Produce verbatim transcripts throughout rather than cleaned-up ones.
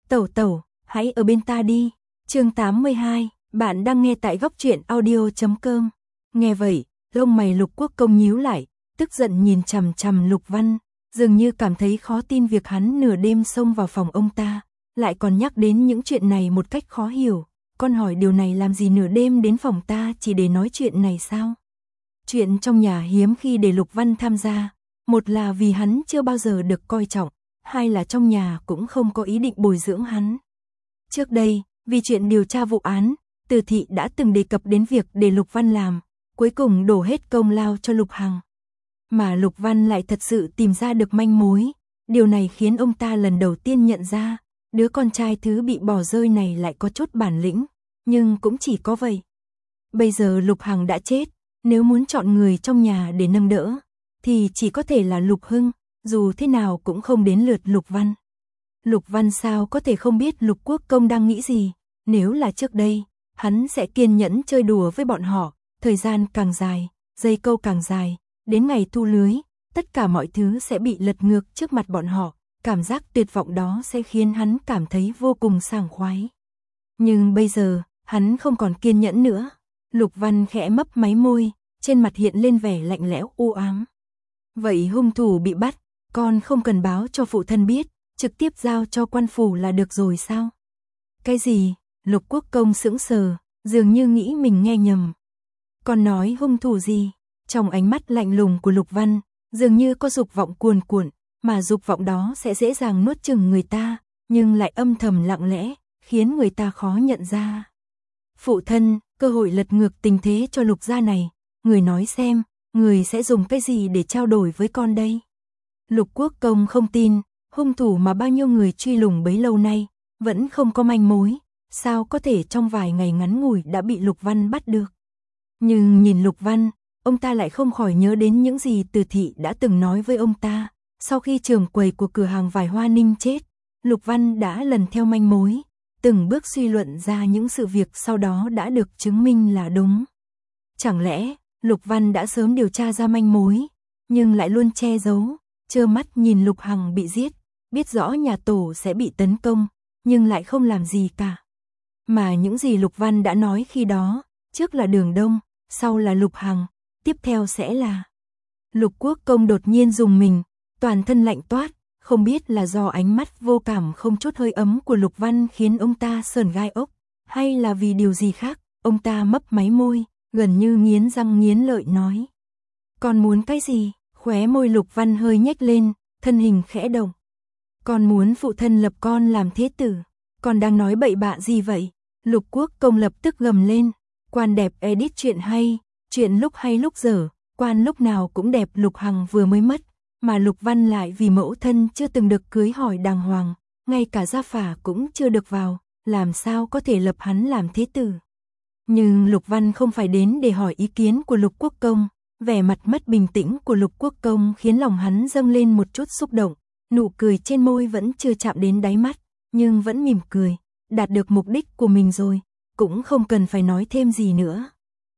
Tẩu tẩu, hãy ở bên ta đi. Chương tám mươi hai, bạn đang nghe tại góc truyện audio chấm com. Nghe vậy, lông mày Lục Quốc Công nhíu lại, tức giận nhìn chằm chằm Lục Văn, dường như cảm thấy khó tin việc hắn nửa đêm xông vào phòng ông ta, lại còn nhắc đến những chuyện này một cách khó hiểu. Con hỏi điều này làm gì nửa đêm đến phòng ta chỉ để nói chuyện này sao? Chuyện trong nhà hiếm khi để Lục Văn tham gia, một là vì hắn chưa bao giờ được coi trọng, hai là trong nhà cũng không có ý định bồi dưỡng hắn. Trước đây, vì chuyện điều tra vụ án, Từ Thị đã từng đề cập đến việc để Lục Văn làm, cuối cùng đổ hết công lao cho Lục Hằng. Mà Lục Văn lại thật sự tìm ra được manh mối, điều này khiến ông ta lần đầu tiên nhận ra, đứa con trai thứ bị bỏ rơi này lại có chút bản lĩnh, nhưng cũng chỉ có vậy. Bây giờ Lục Hằng đã chết, nếu muốn chọn người trong nhà để nâng đỡ, thì chỉ có thể là Lục Hưng, dù thế nào cũng không đến lượt Lục Văn. Lục Văn sao có thể không biết Lục Quốc Công đang nghĩ gì, nếu là trước đây, hắn sẽ kiên nhẫn chơi đùa với bọn họ, thời gian càng dài, dây câu càng dài, đến ngày thu lưới, tất cả mọi thứ sẽ bị lật ngược trước mặt bọn họ, cảm giác tuyệt vọng đó sẽ khiến hắn cảm thấy vô cùng sảng khoái. Nhưng bây giờ, hắn không còn kiên nhẫn nữa. Lục Văn khẽ mấp máy môi, trên mặt hiện lên vẻ lạnh lẽo u ám. Vậy hung thủ bị bắt, con không cần báo cho phụ thân biết, trực tiếp giao cho quan phủ là được rồi sao? Cái gì? Lục Quốc Công sững sờ, dường như nghĩ mình nghe nhầm. Con nói hung thủ gì? Trong ánh mắt lạnh lùng của Lục Văn, dường như có dục vọng cuồn cuộn, mà dục vọng đó sẽ dễ dàng nuốt chửng người ta, nhưng lại âm thầm lặng lẽ, khiến người ta khó nhận ra. Phụ thân, cơ hội lật ngược tình thế cho Lục gia này, người nói xem, người sẽ dùng cái gì để trao đổi với con đây? Lục Quốc Công không tin, hung thủ mà bao nhiêu người truy lùng bấy lâu nay, vẫn không có manh mối, sao có thể trong vài ngày ngắn ngủi đã bị Lục Văn bắt được. Nhưng nhìn Lục Văn, ông ta lại không khỏi nhớ đến những gì Từ Thị đã từng nói với ông ta, sau khi trưởng quầy của cửa hàng vải Hoa Ninh chết, Lục Văn đã lần theo manh mối, từng bước suy luận ra những sự việc sau đó đã được chứng minh là đúng. Chẳng lẽ, Lục Văn đã sớm điều tra ra manh mối, nhưng lại luôn che giấu, trơ mắt nhìn Lục Hằng bị giết, biết rõ nhà tổ sẽ bị tấn công, nhưng lại không làm gì cả. Mà những gì Lục Văn đã nói khi đó, trước là Đường Đông, sau là Lục Hằng, tiếp theo sẽ là... Lục Quốc Công đột nhiên rùng mình, toàn thân lạnh toát, không biết là do ánh mắt vô cảm không chút hơi ấm của Lục Văn khiến ông ta sởn gai ốc, hay là vì điều gì khác, ông ta mấp máy môi, gần như nghiến răng nghiến lợi nói. Con muốn cái gì? Khóe môi Lục Văn hơi nhếch lên, thân hình khẽ động. Con muốn phụ thân lập con làm thế tử. Con đang nói bậy bạ gì vậy? Lục Quốc Công lập tức gầm lên. Quan đẹp edit chuyện hay, chuyện lúc hay lúc dở, quan lúc nào cũng đẹp. Lục Hằng vừa mới mất, mà Lục Văn lại vì mẫu thân chưa từng được cưới hỏi đàng hoàng, ngay cả gia phả cũng chưa được vào, làm sao có thể lập hắn làm thế tử. Nhưng Lục Văn không phải đến để hỏi ý kiến của Lục Quốc Công, vẻ mặt mất bình tĩnh của Lục Quốc Công khiến lòng hắn dâng lên một chút xúc động, nụ cười trên môi vẫn chưa chạm đến đáy mắt, nhưng vẫn mỉm cười, đạt được mục đích của mình rồi, cũng không cần phải nói thêm gì nữa.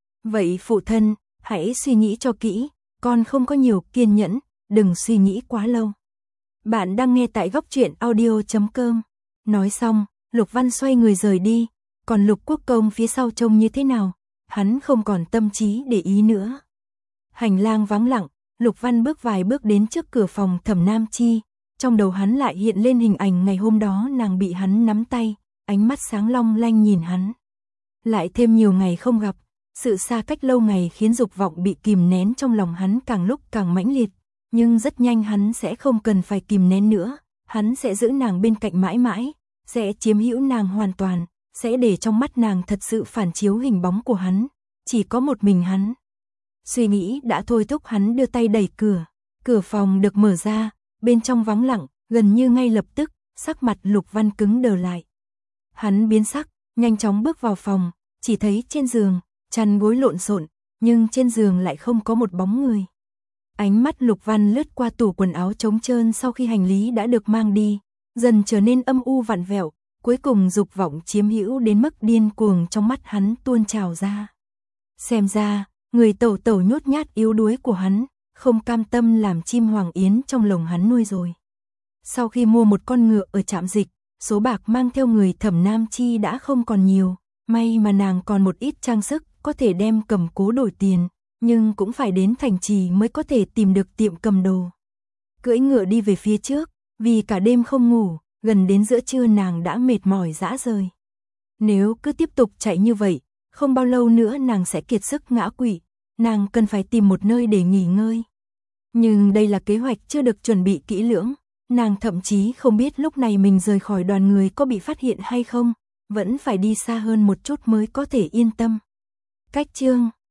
Vậy phụ thân, hãy suy nghĩ cho kỹ, con không có nhiều kiên nhẫn, đừng suy nghĩ quá lâu. Bạn đang nghe tại góc truyện audio chấm com. Nói xong, Lục Văn xoay người rời đi, còn Lục Quốc Công phía sau trông như thế nào, hắn không còn tâm trí để ý nữa. Hành lang vắng lặng, Lục Văn bước vài bước đến trước cửa phòng Thẩm Nam Chi, trong đầu hắn lại hiện lên hình ảnh ngày hôm đó nàng bị hắn nắm tay, ánh mắt sáng long lanh nhìn hắn. Lại thêm nhiều ngày không gặp, sự xa cách lâu ngày khiến dục vọng bị kìm nén trong lòng hắn càng lúc càng mãnh liệt, nhưng rất nhanh hắn sẽ không cần phải kìm nén nữa, hắn sẽ giữ nàng bên cạnh mãi mãi, sẽ chiếm hữu nàng hoàn toàn, sẽ để trong mắt nàng thật sự phản chiếu hình bóng của hắn, chỉ có một mình hắn. Suy nghĩ đã thôi thúc hắn đưa tay đẩy cửa, cửa phòng được mở ra, bên trong vắng lặng, gần như ngay lập tức, sắc mặt Lục Văn cứng đờ lại. Hắn biến sắc, nhanh chóng bước vào phòng, chỉ thấy trên giường, chăn gối lộn xộn, nhưng trên giường lại không có một bóng người. Ánh mắt Lục Văn lướt qua tủ quần áo trống trơn sau khi hành lý đã được mang đi, dần trở nên âm u vặn vẹo, cuối cùng dục vọng chiếm hữu đến mức điên cuồng trong mắt hắn tuôn trào ra. Xem ra, người tẩu tẩu nhút nhát yếu đuối của hắn, không cam tâm làm chim hoàng yến trong lồng hắn nuôi rồi. Sau khi mua một con ngựa ở trạm dịch, số bạc mang theo người Thẩm Nam Chi đã không còn nhiều, may mà nàng còn một ít trang sức, có thể đem cầm cố đổi tiền, nhưng cũng phải đến thành trì mới có thể tìm được tiệm cầm đồ. Cưỡi ngựa đi về phía trước, vì cả đêm không ngủ, gần đến giữa trưa nàng đã mệt mỏi rã rời. Nếu cứ tiếp tục chạy như vậy, không bao lâu nữa nàng sẽ kiệt sức ngã quỵ, nàng cần phải tìm một nơi để nghỉ ngơi. Nhưng đây là kế hoạch chưa được chuẩn bị kỹ lưỡng, nàng thậm chí không biết lúc này mình rời khỏi đoàn người có bị phát hiện hay không, vẫn phải đi xa hơn một chút mới có thể yên tâm. Cách chương